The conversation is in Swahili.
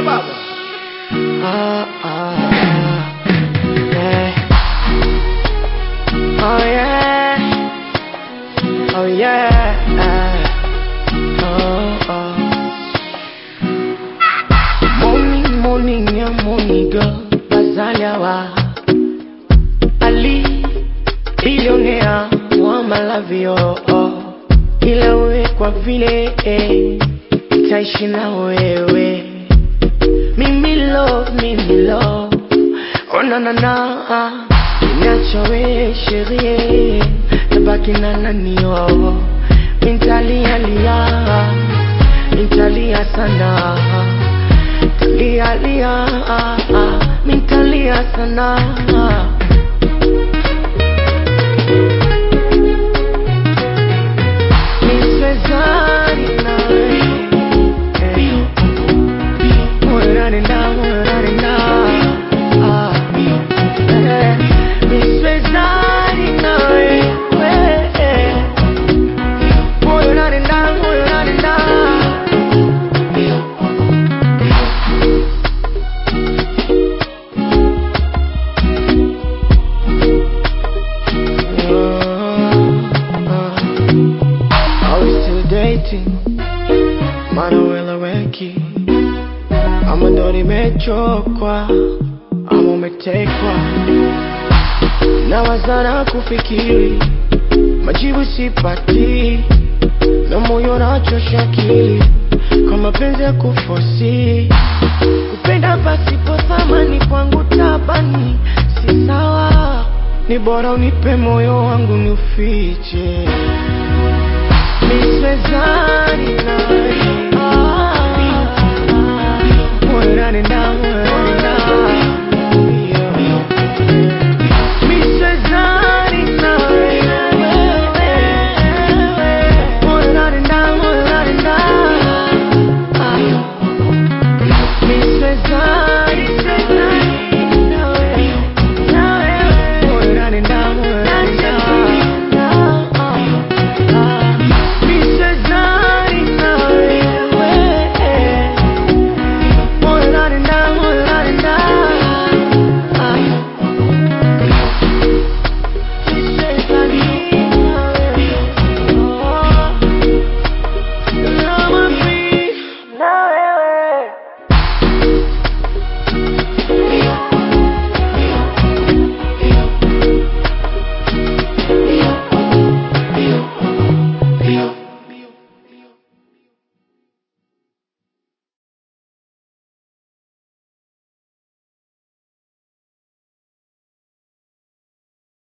baba. Yeah. Oh yeah. Oh yeah. Morning ya morning girl, bazaliawa Ali, billionaire, wa malavio. Ila we kwa vile nitaishi na wewe. Mimi love, oh na na na. Niacha we chérie, tabaki na nani yo. Mintalia sana. Mintalia sana. Manuela Weki, ama ndo nimechokwa, ama umetekwa. Nawazana kufikiri, majibu sipati, na moyo unachosha akili, kwa mapenzi ya kufosi. Kupenda pasipo thamani kwangu tabani, si sawa. Ni bora unipe moyo wangu niufiche. Nisweza